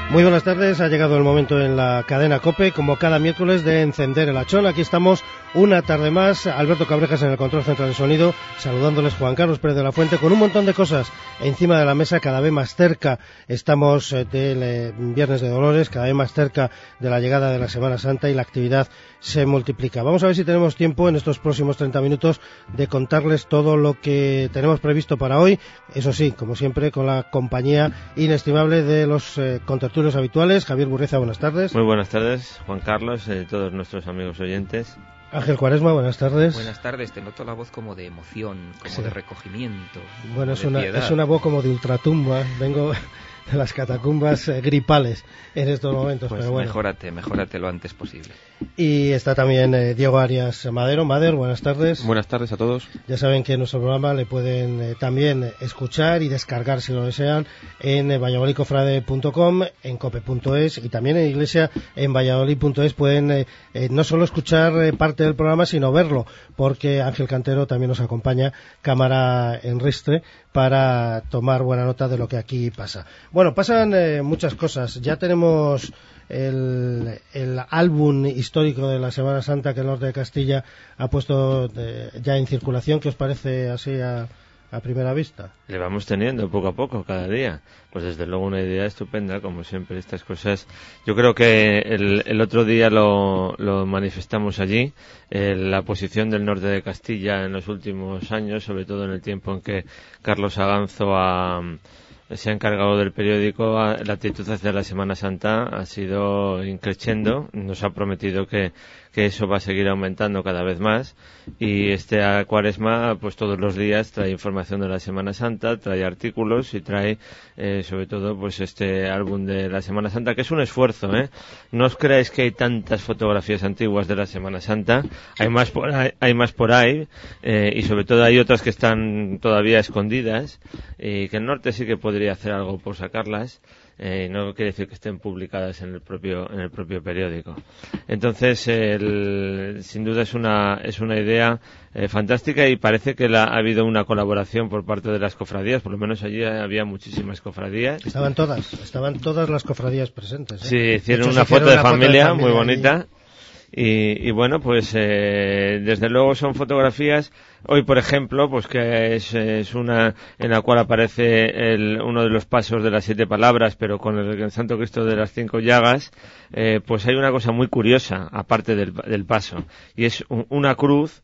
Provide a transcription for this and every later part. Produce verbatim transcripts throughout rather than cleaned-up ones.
Muy buenas tardes, ha llegado el momento en la cadena COPE, como cada miércoles, de encender el hachón. Aquí estamos una tarde más, Alberto Cabrejas en el control central de sonido, saludándoles Juan Carlos Pérez de la Fuente, con un montón de cosas encima de la mesa, cada vez más cerca estamos del eh, Viernes de Dolores, cada vez más cerca de la llegada de la Semana Santa y la actividad se multiplica. Vamos a ver si tenemos tiempo en estos próximos treinta minutos de contarles todo lo que tenemos previsto para hoy, eso sí, como siempre, con la compañía inestimable de los eh, contertulios habituales. Javier Burriza, buenas tardes. Muy buenas tardes, Juan Carlos, eh, todos nuestros amigos oyentes. Ángel Cuaresma, buenas tardes. Buenas tardes, te noto la voz como de emoción, como sí. de recogimiento. Bueno, es de una, piedad. es una voz como de ultratumba, vengo de las catacumbas eh, gripales en estos momentos. Pues pero bueno. mejórate, mejórate lo antes posible. Y está también eh, Diego Arias Madero. Mader, buenas tardes. Buenas tardes a todos. Ya saben que nuestro programa le pueden eh, también escuchar y descargar, si lo desean, en eh, valladolid cofrade punto com, en cope punto es y también en Iglesia en valladolid punto es. Pueden eh, eh, no solo escuchar eh, parte del programa, sino verlo, porque Ángel Cantero también nos acompaña, cámara en ristre, para tomar buena nota de lo que aquí pasa. Bueno, pasan eh, muchas cosas. Ya tenemos el, el álbum histórico de la Semana Santa que el Norte de Castilla ha puesto de, ya en circulación. ¿Qué os parece así a, a primera vista? Le vamos teniendo poco a poco, cada día. Pues desde luego una idea estupenda, como siempre, estas cosas. Yo creo que el, el otro día lo, lo manifestamos allí, eh, la posición del Norte de Castilla en los últimos años, sobre todo en el tiempo en que Carlos Aganzo ha... se ha encargado del periódico. La actitud hacia la Semana Santa ha sido increciendo, nos ha prometido que, que eso va a seguir aumentando cada vez más, y este Cuaresma pues todos los días trae información de la Semana Santa, trae artículos y trae eh, sobre todo pues este álbum de la Semana Santa, que es un esfuerzo, ¿eh? No os creáis que hay tantas fotografías antiguas de la Semana Santa, hay más por ahí, hay más por ahí eh, y sobre todo hay otras que están todavía escondidas y que el norte sí que podría hacer algo por sacarlas. Eh, no quiere decir que estén publicadas en el propio en el propio periódico. Entonces, el, sin duda es una es una idea eh, fantástica, y parece que la, ha habido una colaboración por parte de las cofradías. Por lo menos allí había muchísimas cofradías. Estaban todas, estaban todas las cofradías presentes, ¿eh? Sí, hicieron de hecho, una, foto, de una familia, foto de familia muy bonita. Y... Y, y bueno, pues eh, desde luego son fotografías. Hoy, por ejemplo, pues que es, es una en la cual aparece el, uno de los pasos de las siete palabras, pero con el, el Santo Cristo de las cinco llagas. Eh, pues hay una cosa muy curiosa, aparte del, del paso, y es un, una cruz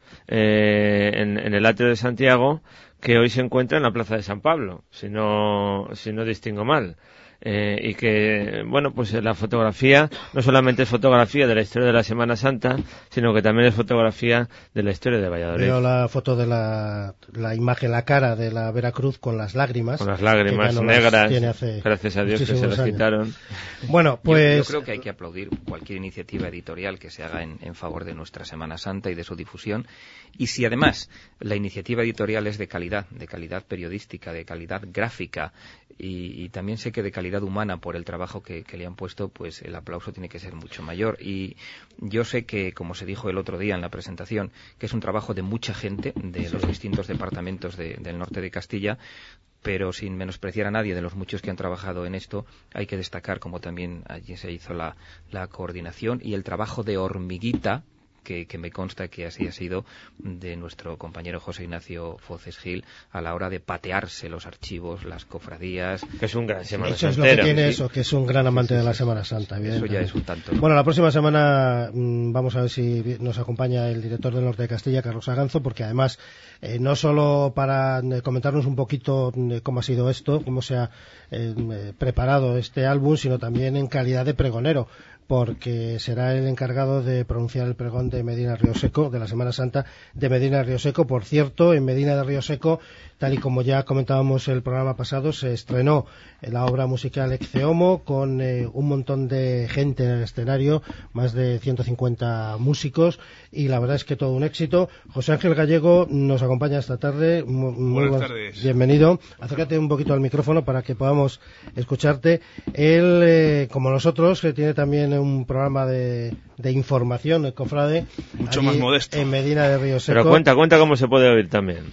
eh, en, en el atrio de Santiago, que hoy se encuentra en la plaza de San Pablo, si no, si no distingo mal. Eh, y que, bueno, pues la fotografía no solamente es fotografía de la historia de la Semana Santa, sino que también es fotografía de la historia de Valladolid. Veo la foto de la, la imagen, la cara de la Veracruz con las lágrimas. Con las lágrimas no negras, las gracias a Dios que se las años. quitaron. Bueno, pues... Yo, yo creo que hay que aplaudir cualquier iniciativa editorial que se haga en, en favor de nuestra Semana Santa y de su difusión. Y si además la iniciativa editorial es de calidad, de calidad periodística, de calidad gráfica, y, y también sé que de calidad humana por el trabajo que, que le han puesto, pues el aplauso tiene que ser mucho mayor. Y yo sé que, como se dijo el otro día en la presentación, que es un trabajo de mucha gente de los distintos departamentos de, del norte de Castilla, pero sin menospreciar a nadie de los muchos que han trabajado en esto, hay que destacar como también allí se hizo la, la coordinación y el trabajo de hormiguita, Que, que me consta que así ha sido, de nuestro compañero José Ignacio Foces Gil a la hora de patearse los archivos, las cofradías. Que es un gran Semana Eso es Santero. lo que tiene, ¿Sí? eso, que es un gran amante sí, sí, de la Semana Santa. Eso ya es un tanto, ¿no? Bueno, la próxima semana mmm, vamos a ver si nos acompaña el director del Norte de Castilla, Carlos Aganzo, porque además, eh, no solo para eh, comentarnos un poquito eh, cómo ha sido esto, cómo se ha eh, preparado este álbum, sino también en calidad de pregonero, porque será el encargado de pronunciar el pregón de Medina Rioseco, de la Semana Santa de Medina Rioseco. Por cierto, en Medina de Rioseco, tal y como ya comentábamos el programa pasado, se estrenó la obra musical Ecce Homo, con eh, un montón de gente en el escenario, más de ciento cincuenta músicos, y la verdad es que todo un éxito. José Ángel Gallego nos acompaña esta tarde. Muy, muy buenas tardes. Bienvenido. Acércate un poquito al micrófono para que podamos escucharte. Él, eh, como nosotros, que tiene también un programa de, de información, el Cofrade, mucho más modesto, en Medina de Rioseco. Pero cuenta, cuenta cómo se puede oír también.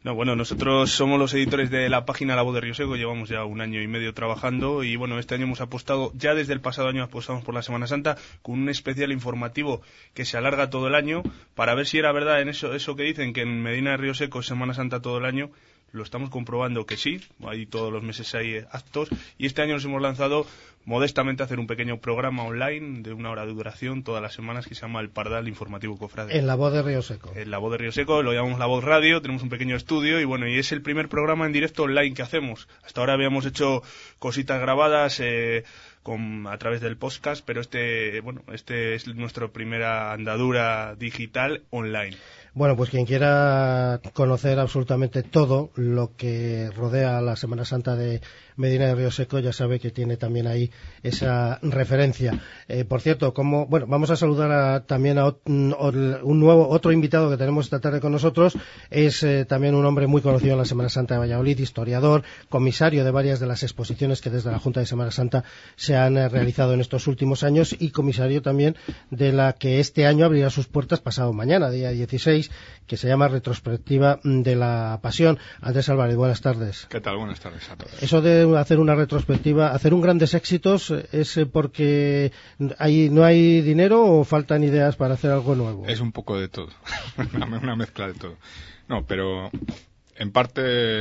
No, bueno, nosotros somos los editores de la página La Voz de Río Seco, llevamos ya un año y medio trabajando y bueno, este año hemos apostado, ya desde el pasado año apostamos por la Semana Santa con un especial informativo que se alarga todo el año para ver si era verdad en eso, eso que dicen que en Medina de Río Seco es Semana Santa todo el año. Lo estamos comprobando que sí, ahí todos los meses hay actos y este año nos hemos lanzado modestamente a hacer un pequeño programa online de una hora de duración todas las semanas que se llama El Pardal Informativo Cofrade. En La Voz de Río Seco. En La Voz de Río Seco, lo llamamos La Voz Radio, tenemos un pequeño estudio y bueno, y es el primer programa en directo online que hacemos. Hasta ahora habíamos hecho cositas grabadas eh, con, a través del podcast, pero este, bueno, este es nuestra primera andadura digital online. Bueno, pues quien quiera conocer absolutamente todo lo que rodea la Semana Santa de Medina de Río Seco ya sabe que tiene también ahí esa referencia. Eh, por cierto, como bueno, vamos a saludar a, también a un, un nuevo otro invitado que tenemos esta tarde con nosotros. Es eh, también un hombre muy conocido en la Semana Santa de Valladolid, historiador, comisario de varias de las exposiciones que desde la Junta de Semana Santa se han eh, realizado en estos últimos años y comisario también de la que este año abrirá sus puertas pasado mañana, día dieciséis, que se llama Retrospectiva de la Pasión. Andrés Álvarez, buenas tardes. ¿Qué tal? Buenas tardes a todos. Eso de hacer una retrospectiva, hacer un grandes éxitos, ¿es porque hay, no hay dinero o faltan ideas para hacer algo nuevo? Es un poco de todo, una mezcla de todo. No, pero en parte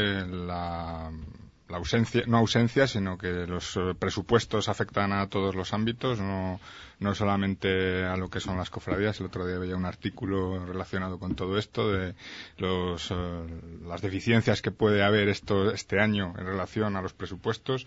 la... la ausencia, no ausencia, sino que los presupuestos afectan a todos los ámbitos, no, no solamente a lo que son las cofradías. El otro día veía un artículo relacionado con todo esto, de los, uh, las deficiencias que puede haber esto, este año en relación a los presupuestos.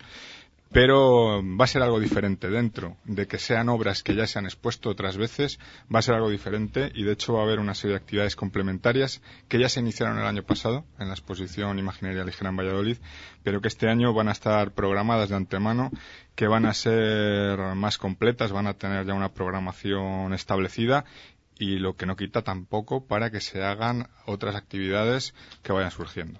Pero va a ser algo diferente dentro de que sean obras que ya se han expuesto otras veces, va a ser algo diferente y de hecho va a haber una serie de actividades complementarias que ya se iniciaron el año pasado en la exposición Imaginería Ligera en Valladolid, pero que este año van a estar programadas de antemano, que van a ser más completas, van a tener ya una programación establecida y lo que no quita tampoco para que se hagan otras actividades que vayan surgiendo.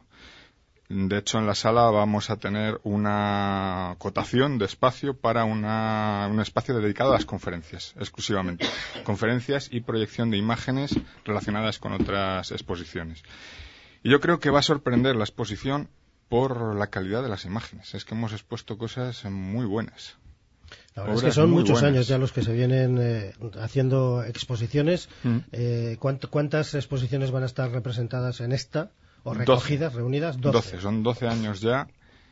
De hecho, en la sala vamos a tener una cotación de espacio para una, un espacio dedicado a las conferencias, exclusivamente. Conferencias y proyección de imágenes relacionadas con otras exposiciones. Y yo creo que va a sorprender la exposición por la calidad de las imágenes. Es que hemos expuesto cosas muy buenas. La verdad es que son muchos buenas. años ya los que se vienen eh, haciendo exposiciones. Mm. Eh, ¿cuánt, ¿Cuántas exposiciones van a estar representadas en esta? ¿O recogidas, doce, reunidas? doce. doce, son doce años ya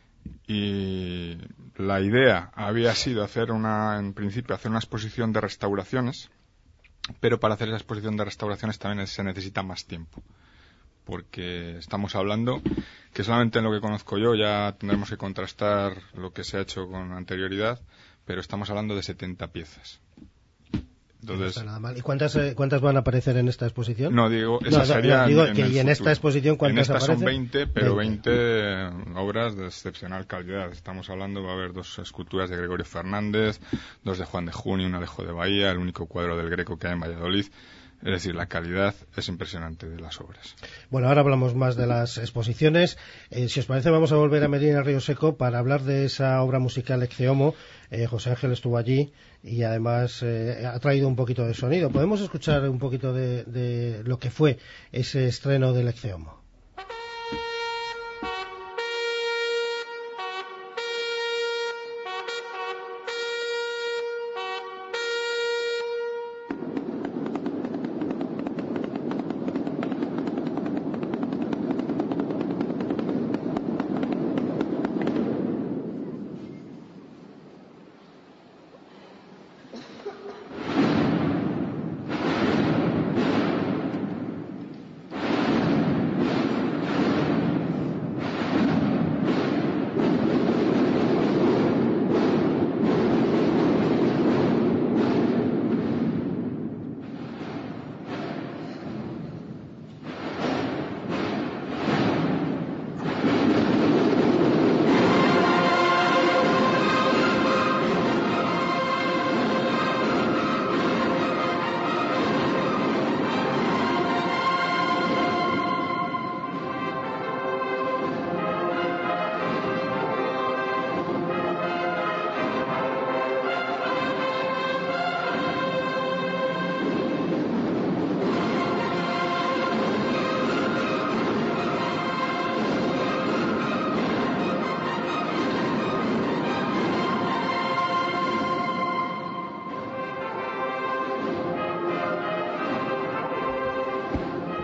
y la idea había sido hacer una, en principio, hacer una exposición de restauraciones, pero para hacer esa exposición de restauraciones también se necesita más tiempo, porque estamos hablando que solamente en lo que conozco yo ya tendremos que contrastar lo que se ha hecho con anterioridad, pero estamos hablando de setenta piezas. Entonces, no está nada mal. ¿Y cuántas, eh, cuántas van a aparecer en esta exposición? No, digo, esas no, serían no, digo en que el y en futuro. esta exposición ¿cuántas en esta aparecen? son veinte, pero veinte. veinte obras de excepcional calidad. Estamos hablando, va a haber dos esculturas de Gregorio Fernández, dos de Juan de Junio, un Alejo de Bahía, el único cuadro del Greco que hay en Valladolid. Es decir, la calidad es impresionante de las obras. Bueno, ahora hablamos más de las exposiciones. Eh, si os parece, vamos a volver a Medina Río Seco para hablar de esa obra musical Ecce Homo. Eh, José Ángel estuvo allí y además eh, ha traído un poquito de sonido. ¿Podemos escuchar un poquito de, de lo que fue ese estreno del Ecce Homo?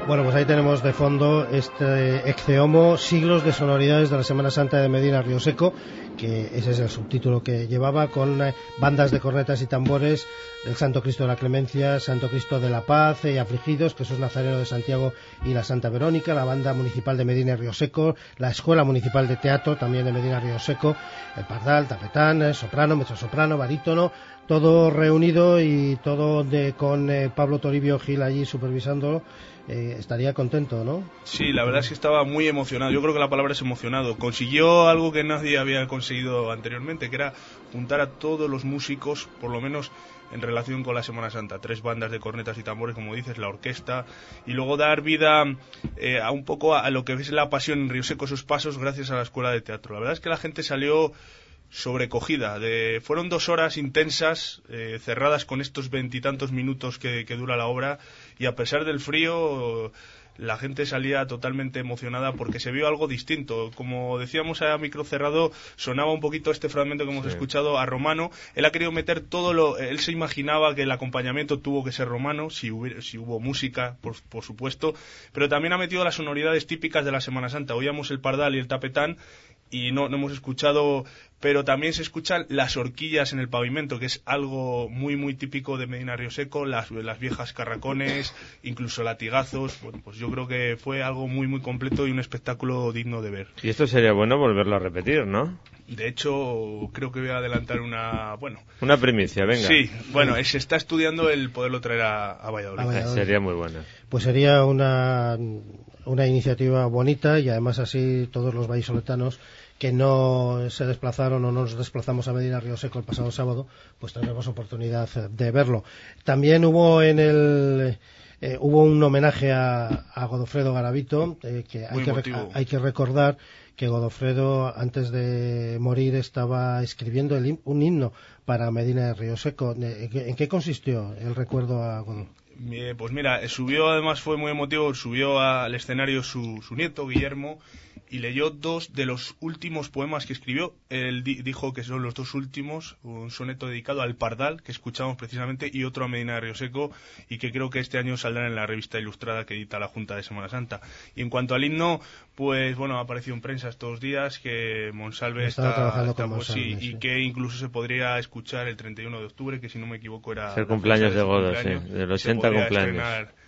Bueno, pues ahí tenemos de fondo este Ecce-Homo, siglos de sonoridades de la Semana Santa de Medina Rioseco, que ese es el subtítulo que llevaba, con eh, bandas de cornetas y tambores del Santo Cristo de la Clemencia, Santo Cristo de la Paz y Afligidos, Jesús Nazareno de Santiago y la Santa Verónica, la banda municipal de Medina Rioseco, la Escuela Municipal de Teatro también de Medina Rioseco, el Pardal, Tapetán, eh, soprano, mezzosoprano, barítono, todo reunido y todo de, con eh, Pablo Toribio Gil allí supervisándolo. Eh, estaría contento, ¿no? Sí, la verdad es que estaba muy emocionado. Yo creo que la palabra es emocionado. Consiguió algo que nadie había conseguido anteriormente, que era juntar a todos los músicos, por lo menos en relación con la Semana Santa. Tres bandas de cornetas y tambores, como dices, la orquesta, y luego dar vida eh, a un poco a, a lo que es la pasión en Rioseco, sus pasos, gracias a la Escuela de Teatro. La verdad es que la gente salió sobrecogida. De, fueron dos horas intensas, eh, cerradas con estos veintitantos minutos que, que dura la obra, y a pesar del frío la gente salía totalmente emocionada porque se vio algo distinto. Como decíamos a micro cerrado, sonaba un poquito este fragmento que hemos sí. escuchado a romano. Él ha querido meter todo lo... Él se imaginaba que el acompañamiento tuvo que ser romano, si, hubiera, si hubo música, por, por supuesto, pero también ha metido las sonoridades típicas de la Semana Santa. Oíamos el pardal y el tapetán, y no, no hemos escuchado, pero también se escuchan las horquillas en el pavimento, que es algo muy muy típico de Medina Rioseco, las, las viejas carracones, incluso latigazos. Bueno, pues yo creo que fue algo muy muy completo y un espectáculo digno de ver. Y esto sería bueno volverlo a repetir, ¿no? De hecho, creo que voy a adelantar una... bueno, una primicia, venga. Sí, bueno, se está estudiando el poderlo traer a, a Valladolid. A Valladolid. Sería muy bueno. Pues sería una, una iniciativa bonita, y además así todos los vallisoletanos que no se desplazaron o no nos desplazamos a Medina Rioseco el pasado sábado, pues tendremos oportunidad de verlo. También hubo en el... Eh, hubo un homenaje a, a Godofredo Garavito, eh, que hay que, rec- hay que recordar que Godofredo, antes de morir, estaba escribiendo el him- un himno para Medina de Rioseco. ¿En qué consistió el recuerdo a Godofredo? Pues mira, subió, además fue muy emotivo, subió al escenario su, su nieto, Guillermo, y leyó dos de los últimos poemas que escribió. Él di- dijo que son los dos últimos, un soneto dedicado al pardal, que escuchamos precisamente, y otro a Medina de Rioseco, y que creo que este año saldrá en la revista ilustrada que edita la Junta de Semana Santa. Y en cuanto al himno, pues bueno, ha aparecido en prensa estos días que Monsalve está, está trabajando está con pues, Monsalve, sí, sí. y que incluso se podría escuchar el treinta y uno de octubre, que si no me equivoco era... Es el cumpleaños de Godo, sí, del ochenta cumpleaños.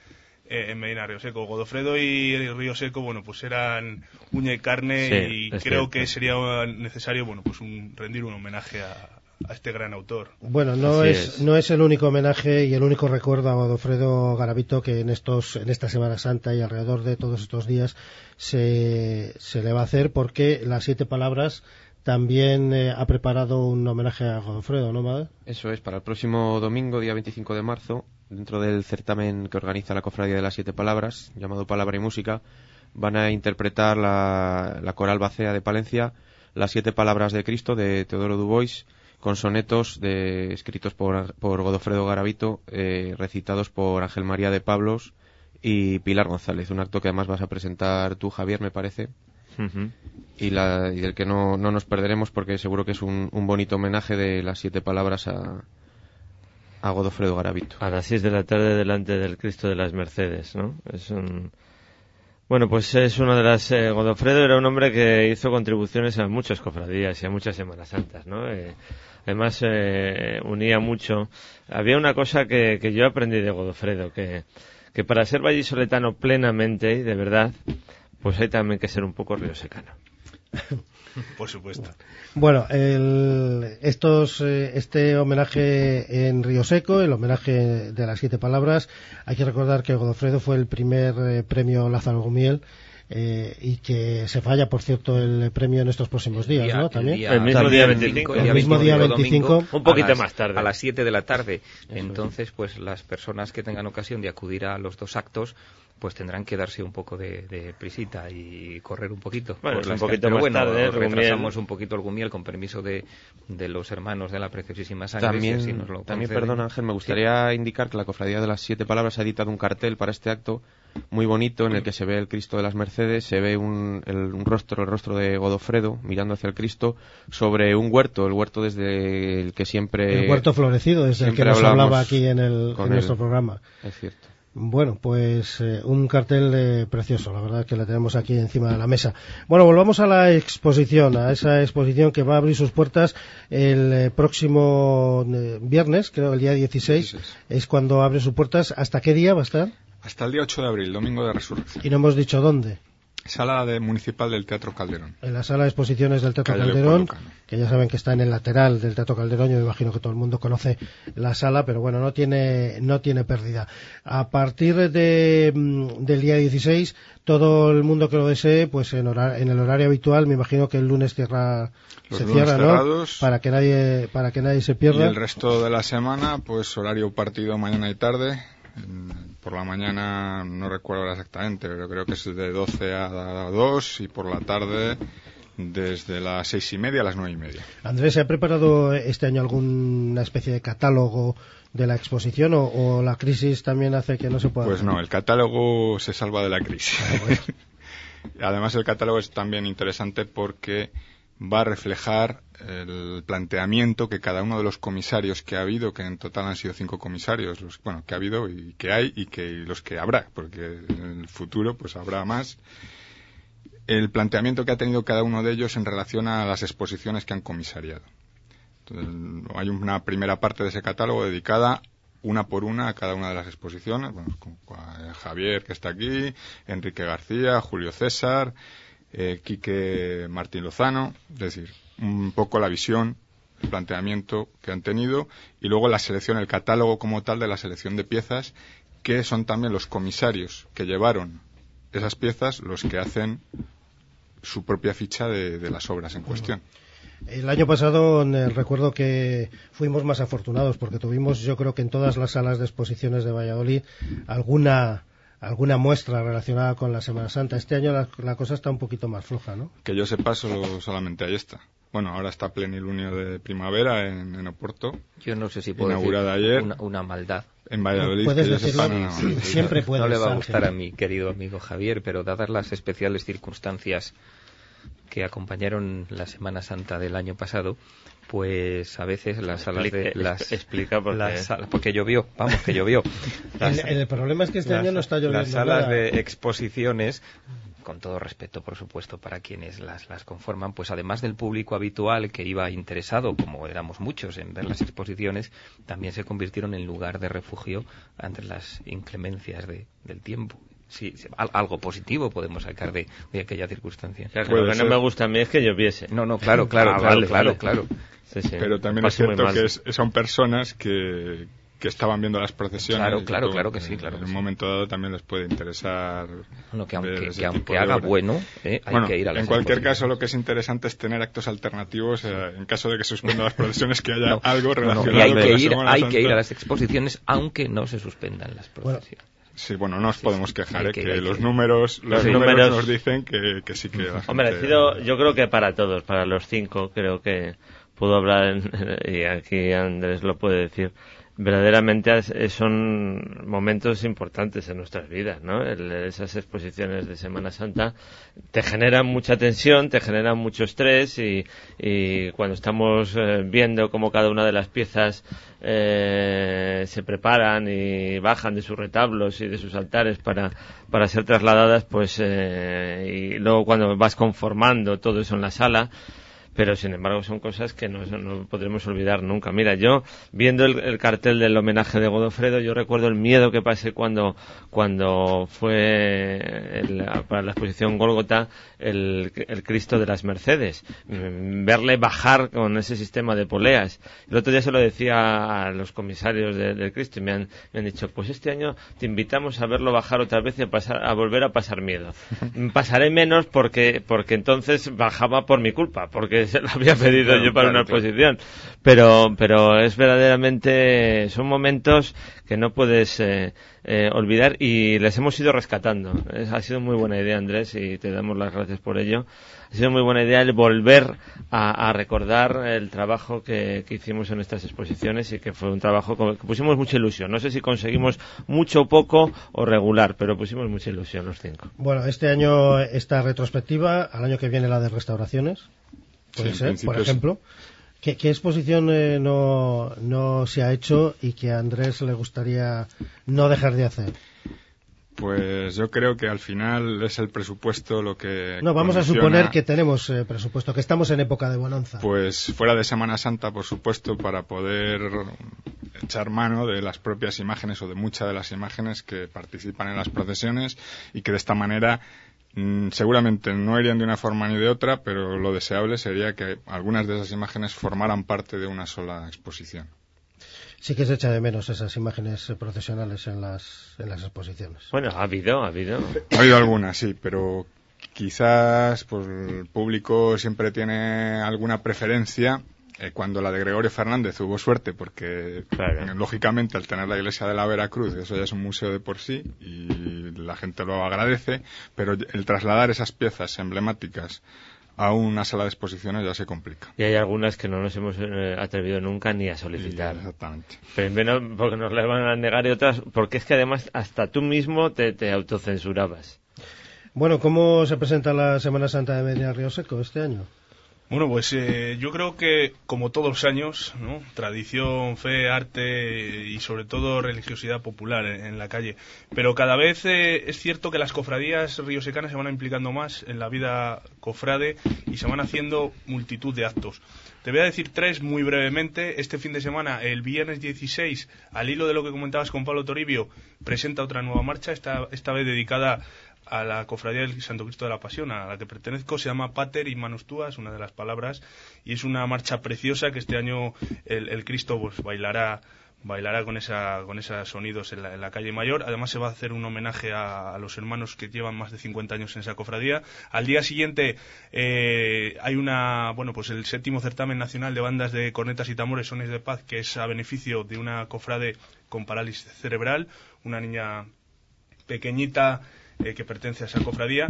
En Medina Rioseco. Godofredo y Rioseco, bueno, pues eran uña y carne, sí, y creo cierto. que sería necesario, bueno, pues un, rendir un homenaje a, a este gran autor. Bueno, no es, es no es el único homenaje y el único recuerdo a Godofredo Garavito que en estos en esta Semana Santa y alrededor de todos estos días se, se le va a hacer, porque las siete palabras también eh, ha preparado un homenaje a Godofredo, ¿no, Madre? Eso es, para el próximo domingo, día veinticinco de marzo, dentro del certamen que organiza la Cofradía de las Siete Palabras, llamado Palabra y Música, van a interpretar la, la coral Bacea de Palencia, las Siete Palabras de Cristo, de Teodoro Dubois, con sonetos de, escritos por, por Godofredo Garavito, eh, recitados por Ángel María de Pablos y Pilar González, un acto que además vas a presentar tú, Javier, me parece. Uh-huh. y, la, y del que no, no nos perderemos, porque seguro que es un, un bonito homenaje de las siete palabras a, a Godofredo Garavito. A las seis de la tarde delante del Cristo de las Mercedes, ¿no? Es un... Bueno, pues es uno de las... Eh, Godofredo era un hombre que hizo contribuciones a muchas cofradías y a muchas Semanas Santas, ¿no? Eh, además, eh, unía mucho. Había una cosa que, que yo aprendí de Godofredo, que, que para ser vallisoletano plenamente y de verdad, pues hay también que ser un poco riosecano. Por supuesto. Bueno, el, estos, eh, este homenaje en Rioseco, el homenaje de las siete palabras, hay que recordar que Godofredo fue el primer eh, premio Lázaro Gumiel, eh, y que se falla, por cierto, el premio en estos próximos días, día, ¿no? También. El, día, el mismo también, día veinticinco. El, el mismo día veinticinco. Domingo, un poquito las, más tarde. A las siete de la tarde. Eso Entonces, es. pues las personas que tengan ocasión de acudir a los dos actos, pues tendrán que darse un poco de, de prisita y correr un poquito. Bueno, por un las poquito pero más bueno, tarde, retrasamos un poquito el Gumiel, con permiso de, de los hermanos de la Preciosísima Sangre. También, si así nos lo también conceden. perdón, Ángel, me gustaría sí. indicar que la Cofradía de las Siete Palabras ha editado un cartel para este acto muy bonito, en el que se ve el Cristo de las Mercedes, se ve un, el, un rostro, el rostro de Godofredo mirando hacia el Cristo, sobre un huerto, el huerto desde el que siempre... El huerto florecido, desde el que nos hablaba aquí en, el, en nuestro programa. Es cierto. Bueno, pues eh, un cartel eh, precioso, la verdad que la tenemos aquí encima de la mesa. Bueno, volvamos a la exposición, a esa exposición que va a abrir sus puertas el eh, próximo eh, viernes, creo el día dieciséis, dieciséis, es cuando abre sus puertas. ¿Hasta qué día va a estar? Hasta el día ocho de abril, domingo de Resurrección. Y no hemos dicho dónde. Sala de municipal del Teatro Calderón. En la sala de exposiciones del Teatro Calle Calderón, que ya saben que está en el lateral del Teatro Calderón. Yo me imagino que todo el mundo conoce la sala, pero bueno, no tiene no tiene pérdida. A partir de, del día dieciséis, todo el mundo que lo desee, pues en, hora, en el horario habitual, me imagino que el lunes cierra, Los se lunes cierra, cerrados, ¿no? Para que nadie para que nadie se pierda. Y el resto de la semana, pues horario partido mañana y tarde. Por la mañana no recuerdo exactamente, pero creo que es de doce a dos, y por la tarde desde las seis y media a las nueve y media. Andrés, ¿se ha preparado este año alguna especie de catálogo de la exposición o, o la crisis también hace que no se pueda? Pues no, el catálogo se salva de la crisis. Ah, bueno. Además, el catálogo es también interesante porque va a reflejar el planteamiento que cada uno de los comisarios que ha habido, que en total han sido cinco comisarios, los, bueno, que ha habido y que hay y que y los que habrá, porque en el futuro pues habrá más, el planteamiento que ha tenido cada uno de ellos en relación a las exposiciones que han comisariado. Entonces, hay una primera parte de ese catálogo dedicada una por una a cada una de las exposiciones, bueno, con Javier, que está aquí, Enrique García, Julio César, Eh, Quique Martín Lozano, es decir, un poco la visión, el planteamiento que han tenido, y luego la selección, el catálogo como tal de la selección de piezas, que son también los comisarios que llevaron esas piezas los que hacen su propia ficha de, de las obras en cuestión. El año pasado eh, recuerdo que fuimos más afortunados porque tuvimos, yo creo que en todas las salas de exposiciones de Valladolid, alguna alguna muestra relacionada con la Semana Santa. Este año la, la cosa está un poquito más floja, ¿no? Que yo sepa, solo, solamente hay esta. Bueno, ahora está plenilunio de primavera en, en Oporto. Yo no sé si puedo inaugurada decir ayer. Una, una maldad. En Valladolid. Puedes que decirlo, sepa, no, sí, no, siempre no, puedes. No le va a Ángel. gustar a mi querido amigo Javier, pero dadas las especiales circunstancias que acompañaron la Semana Santa del año pasado, pues a veces las salas de las explica por las salas, porque llovió, vamos que llovió. Las, el, el problema es que este las, año no está lloviendo las salas nada. de exposiciones, con todo respeto por supuesto para quienes las las conforman, pues además del público habitual que iba interesado, como éramos muchos, en ver las exposiciones, también se convirtieron en lugar de refugio ante las inclemencias de, del tiempo. Sí, sí, algo positivo podemos sacar de, de aquella circunstancia. O sea, que lo que no me gusta a mí es que lloviese. No, no, claro, claro, ah, claro, vale, claro, vale. claro. Sí, sí. Pero también es cierto que es, son personas que, que estaban viendo las procesiones. Claro, claro, todo, claro que sí, claro. En que un sí. momento dado también les puede interesar. Bueno, que aunque, ese que aunque tipo de haga obras. bueno, eh, hay bueno, que ir a las en cualquier exposiciones. caso, lo que es interesante es tener actos alternativos eh, en caso de que se suspendan las procesiones, que haya No, algo no, no, relacionado y hay con que la ir, Semana hay Santa. que ir a las exposiciones, aunque no se suspendan las procesiones. Sí, bueno, no nos Sí, podemos sí, quejar, hay eh, que- que, hay los que- números los Los números, números- nos dicen que, que sí que la Hombre, ha gente- sido, yo creo que para todos, para los cinco, creo que puedo hablar, en, y aquí Andrés lo puede decir, verdaderamente es- son momentos importantes en nuestras vidas, ¿no? El- esas exposiciones de Semana Santa te generan mucha tensión, te generan mucho estrés, y, y cuando estamos eh, viendo cómo cada una de las piezas eh, se preparan y bajan de sus retablos y de sus altares para, para ser trasladadas, pues eh, y luego cuando vas conformando todo eso en la sala, pero sin embargo son cosas que no, no podremos olvidar nunca. Mira, yo viendo el, el cartel del homenaje de Godofredo, yo recuerdo el miedo que pasé cuando cuando fue el, para la exposición Gólgota el, el Cristo de las Mercedes, mm, verle bajar con ese sistema de poleas. El otro día se lo decía a los comisarios de- del Cristo y me han, me han dicho, pues este año te invitamos a verlo bajar otra vez y a, pasar, a volver a pasar miedo. Pasaré menos porque porque entonces bajaba por mi culpa, porque se lo había pedido Claro, yo para claro, una claro. exposición. Pero, pero es verdaderamente, son momentos que no puedes eh, eh, olvidar, y les hemos ido rescatando. Es- ha sido muy buena idea, Andrés, y te damos las gracias por ello. Ha sido muy buena idea el volver a, a recordar el trabajo que, que hicimos en estas exposiciones, y que fue un trabajo con- que pusimos mucha ilusión. No sé si conseguimos mucho, poco o regular, pero pusimos mucha ilusión los cinco. Bueno, este año esta retrospectiva, al año que viene la de restauraciones, puede Sí, en ser, principio por sí. ejemplo. ¿Qué, qué exposición eh, no, no se ha hecho y que a Andrés le gustaría no dejar de hacer? Pues yo creo que al final es el presupuesto lo que No, vamos condiciona, a suponer que tenemos eh, presupuesto, que estamos en época de bonanza. Pues fuera de Semana Santa, por supuesto, para poder echar mano de las propias imágenes o de muchas de las imágenes que participan en las procesiones y que de esta manera mmm, seguramente no irían de una forma ni de otra, pero lo deseable sería que algunas de esas imágenes formaran parte de una sola exposición. Sí que se echa de menos esas imágenes eh, procesionales en las, en las exposiciones. Bueno, ha habido, ha habido. Ha habido algunas, sí, pero quizás pues, el público siempre tiene alguna preferencia. Eh, cuando la de Gregorio Fernández hubo suerte, porque claro, lógicamente al tener la iglesia de la Veracruz, eso ya es un museo de por sí y la gente lo agradece, pero el trasladar esas piezas emblemáticas a una sala de exposiciones ya se complica. Y hay algunas que no nos hemos eh, atrevido nunca ni a solicitar. Sí, exactamente. Primero porque nos las van a negar y otras porque es que además hasta tú mismo te, te autocensurabas. Bueno, ¿cómo se presenta la Semana Santa de Medina Río Seco este año? Bueno, pues eh, yo creo que, como todos los años, ¿no? Tradición, fe, arte y sobre todo religiosidad popular en, en la calle. Pero cada vez eh, es cierto que las cofradías riosecanas se van implicando más en la vida cofrade y se van haciendo multitud de actos. Te voy a decir tres muy brevemente. Este fin de semana, el viernes dieciséis, al hilo de lo que comentabas con Pablo Toribio, presenta otra nueva marcha, esta, esta vez dedicada a la cofradía del Santo Cristo de la Pasión, a la que pertenezco. Se llama Pater y Manus Tuas, una de las palabras, y es una marcha preciosa que este año el, el Cristo pues bailará bailará con esa con esos sonidos en la, en la calle Mayor. Además se va a hacer un homenaje a, a los hermanos que llevan más de cincuenta años en esa cofradía. Al día siguiente eh, hay una bueno pues el séptimo certamen nacional de bandas de cornetas y tambores Sones de Paz, que es a beneficio de una cofrade con parálisis cerebral, una niña pequeñita Eh, que pertenece a esa cofradía.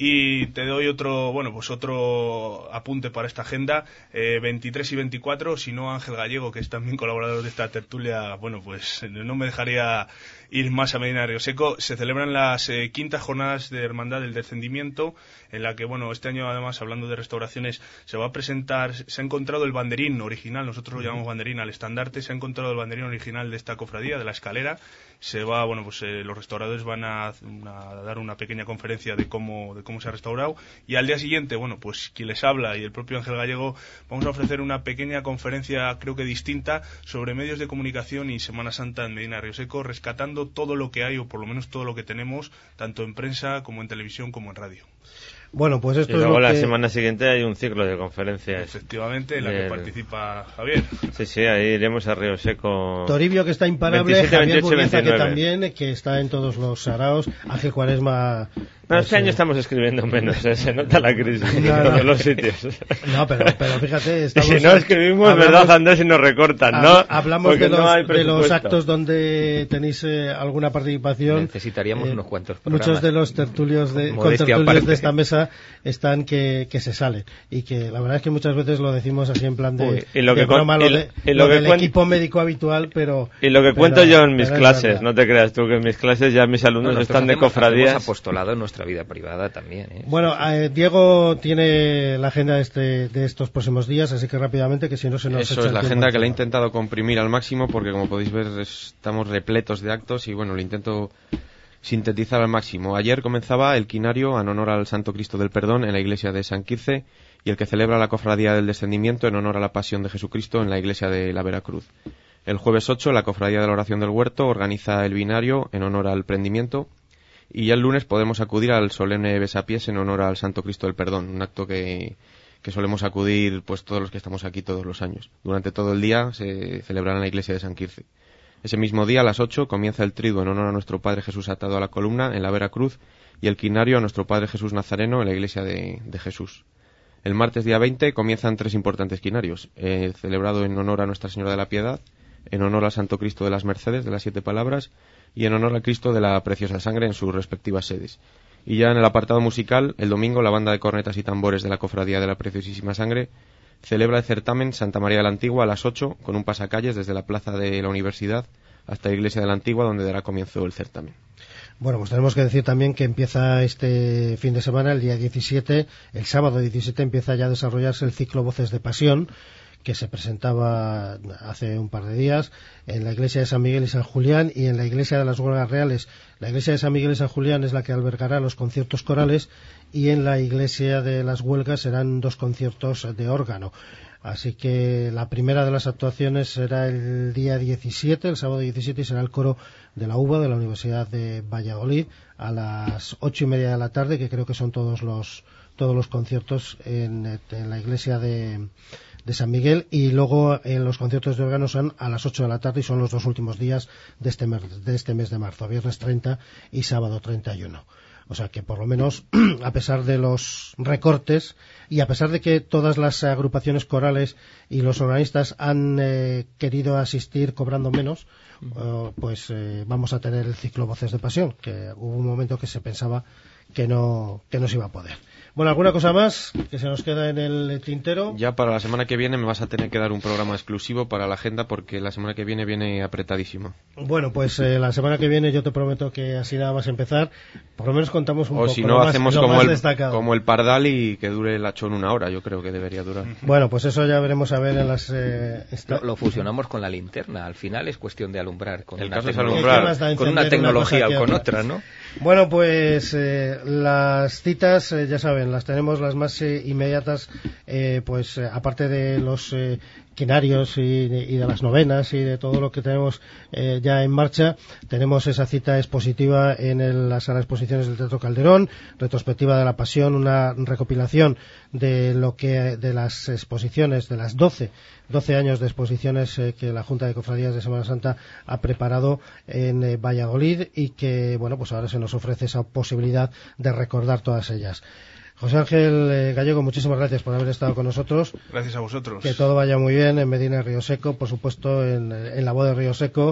Y te doy otro, bueno, pues otro apunte para esta agenda, eh, veintitrés y veinticuatro, si no Ángel Gallego, que es también colaborador de esta tertulia, bueno, pues no me dejaría ir más a Medina Río Seco. Se celebran las eh, quintas jornadas de Hermandad del Descendimiento, en la que, bueno, este año además, hablando de restauraciones, se va a presentar, se ha encontrado el banderín original, nosotros lo llamamos banderín al estandarte, se ha encontrado el banderín original de esta cofradía, de la escalera. Se va, bueno, pues eh, los restauradores van a, a dar una pequeña conferencia de cómo, de cómo se ha restaurado, y al día siguiente, bueno, pues quien les habla y el propio Ángel Gallego vamos a ofrecer una pequeña conferencia, creo que distinta, sobre medios de comunicación y Semana Santa en Medina Río Seco, rescatando todo lo que hay, o por lo menos todo lo que tenemos, tanto en prensa como en televisión como en radio. Bueno, pues esto y luego es lo la que... semana siguiente hay un ciclo de conferencias. Efectivamente, en la del... que participa Javier. Sí, sí, ahí iremos a Río Seco. Toribio, que está imparable, veintisiete, Javier veintiocho, Burgueza, que veintinueve. también, que está en todos los saraos, Ángel Cuaresma... No, pues, este año eh... estamos escribiendo menos, ¿eh? Se nota la crisis en no, todos no. los sitios. No, pero, pero fíjate, estamos... Si no escribimos, hablamos, ¿verdad, Andrés? Y nos recortan, ¿no? Hablamos Porque de los, no hay de los presupuesto. actos donde tenéis eh, alguna participación. Necesitaríamos Eh, unos cuantos programas. Muchos de los tertulios de, Modestia contertulios aparte. de esta mesa están que, que se salen. Y que la verdad es que muchas veces lo decimos así en plan de, Uy, y lo de que broma, con- lo, y lo- de, y lo lo que del cuen- equipo médico habitual, pero... Y lo que pero- cuento yo en mis pero es clases, verdad. no te creas tú que en mis clases ya mis alumnos Nosotros están de hacemos- cofradías. hacemos apostolado en nuestra vida privada también, ¿eh? Bueno, eh, Diego tiene la agenda de, este, de estos próximos días, así que rápidamente, que si no se nos Eso echa es el la tiempo agenda que le he encima. intentado comprimir al máximo porque, como podéis ver, estamos repletos de actos y, bueno, lo intento sintetizar al máximo. Ayer comenzaba el quinario en honor al Santo Cristo del Perdón en la iglesia de San Quirce y el que celebra la Cofradía del Descendimiento en honor a la Pasión de Jesucristo en la iglesia de la Veracruz. El jueves ocho, la Cofradía de la Oración del Huerto organiza el binario en honor al Prendimiento. Y ya el lunes podemos acudir al solemne besapiés en honor al Santo Cristo del Perdón, un acto que, que solemos acudir pues todos los que estamos aquí todos los años. Durante todo el día se celebrará en la iglesia de San Quirce. Ese mismo día, a las ocho, comienza el triduo en honor a nuestro Padre Jesús atado a la columna en la Veracruz y el quinario a nuestro Padre Jesús Nazareno en la iglesia de, de Jesús. El martes día veinte comienzan tres importantes quinarios, eh, celebrado en honor a Nuestra Señora de la Piedad, en honor al Santo Cristo de las Mercedes de las Siete Palabras y en honor al Cristo de la Preciosa Sangre en sus respectivas sedes. Y ya en el apartado musical, el domingo la banda de cornetas y tambores de la Cofradía de la Preciosísima Sangre celebra el certamen Santa María de la Antigua a las ocho con un pasacalles desde la plaza de la Universidad hasta la iglesia de la Antigua, donde dará comienzo el certamen. Bueno, pues tenemos que decir también que empieza este fin de semana, el día diecisiete, el sábado diecisiete empieza ya a desarrollarse el ciclo Voces de Pasión, que se presentaba hace un par de días en la iglesia de San Miguel y San Julián y en la iglesia de las Huelgas Reales. La iglesia de San Miguel y San Julián es la que albergará los conciertos corales y en la iglesia de las Huelgas serán dos conciertos de órgano. Así que la primera de las actuaciones será el día diecisiete, el sábado diecisiete, y será el coro de la U B A de la Universidad de Valladolid a las ocho y media de la tarde, que creo que son todos los todos los conciertos en, en la iglesia de, de San Miguel, y luego en los conciertos de órgano son a las ocho de la tarde y son los dos últimos días de este mes de, este mes de marzo, viernes treinta y sábado treinta y uno. O sea que por lo menos, a pesar de los recortes y a pesar de que todas las agrupaciones corales y los organistas han eh, querido asistir cobrando menos, uh, pues eh, vamos a tener el ciclo Voces de Pasión, que hubo un momento que se pensaba que no, que no se iba a poder. Bueno, ¿alguna cosa más que se nos queda en el tintero? Ya para la semana que viene me vas a tener que dar un programa exclusivo para la agenda, porque la semana que viene viene apretadísimo. Bueno, pues eh, la semana que viene yo te prometo que así nada más empezar, por lo menos contamos un o poco. O si lo no, más, hacemos lo como, más el, destacado. como el Pardal y que dure el achón una hora, yo creo que debería durar. Bueno, pues eso ya veremos a ver en las... Eh, esta... lo, lo fusionamos con la linterna, al final es cuestión de alumbrar. Con el una caso es alumbrar con una tecnología una o con otra, ¿no? Bueno, pues eh, las citas, eh, ya saben, las tenemos las más eh, inmediatas, eh, pues eh, aparte de los eh, quinarios y, y de las novenas y de todo lo que tenemos eh, ya en marcha, tenemos esa cita expositiva en el, la sala de exposiciones del Teatro Calderón, retrospectiva de la Pasión, una recopilación de lo que de las exposiciones, de las doce años de exposiciones eh, que la Junta de Cofradías de Semana Santa ha preparado en eh, Valladolid, y que, bueno, pues ahora se nos ofrece esa posibilidad de recordar todas ellas. José Ángel eh, Gallego, muchísimas gracias por haber estado con nosotros. Gracias a vosotros. Que todo vaya muy bien en Medina y Río Seco, por supuesto en, en la voz de Río Seco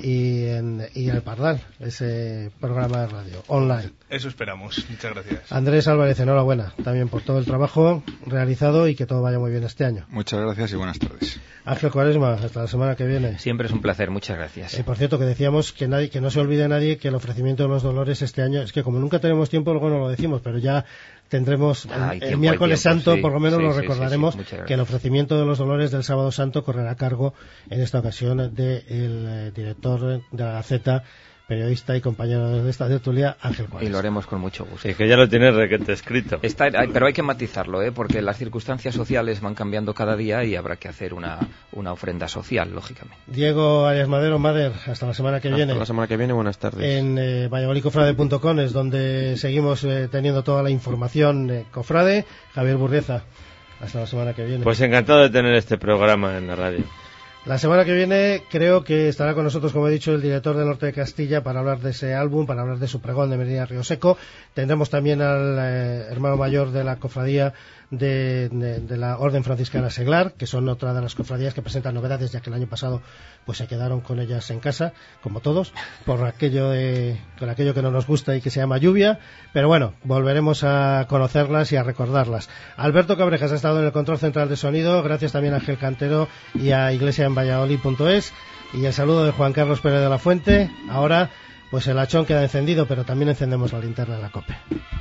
y en, y en el Pardal, ese programa de radio online. Eso esperamos. Muchas gracias. Andrés Álvarez, enhorabuena también por todo el trabajo realizado y que todo vaya muy bien este año. Muchas gracias y buenas tardes. Ángel Cuaresma, hasta la semana que viene. Siempre es un placer, muchas gracias. Eh, por cierto, que decíamos que nadie, que no se olvide nadie que el ofrecimiento de los Dolores este año, es que como nunca tenemos tiempo, luego no lo decimos, pero ya tendremos ah, el, tiempo, el miércoles tiempo, santo, sí, por lo menos sí, lo sí, recordaremos, sí, sí, que el ofrecimiento de los Dolores del sábado santo correrá a cargo en esta ocasión del eh, director de la Gaceta, periodista y compañero de esta tertulia, Ángel Cuaresma. Y lo haremos con mucho gusto. Y que ya lo tienes requete escrito. Está, pero hay que matizarlo, ¿eh? Porque las circunstancias sociales van cambiando cada día y habrá que hacer una, una ofrenda social, lógicamente. Diego Arias Madero, Mader, hasta la semana que hasta viene. la semana que viene, buenas tardes. En eh, valladolid cofrade punto com es donde seguimos eh, teniendo toda la información eh, cofrade. Javier Burrieza, hasta la semana que viene. Pues encantado de tener este programa en la radio. La semana que viene creo que estará con nosotros, como he dicho, el director del Norte de Castilla para hablar de ese álbum, para hablar de su pregón de Medina Río Seco. Tendremos también al eh, hermano mayor de la cofradía de, de, de la Orden Franciscana Seglar, que son otra de las cofradías que presentan novedades, ya que el año pasado pues se quedaron con ellas en casa, como todos, por aquello de, con aquello que no nos gusta y que se llama lluvia. Pero bueno, volveremos a conocerlas y a recordarlas. Alberto Cabrejas ha estado en el control central de sonido, gracias también a Ángel Cantero y a iglesia en valladolid punto es, y el saludo de Juan Carlos Pérez de la Fuente. Ahora pues el hachón queda encendido, pero también encendemos la linterna de la COPE.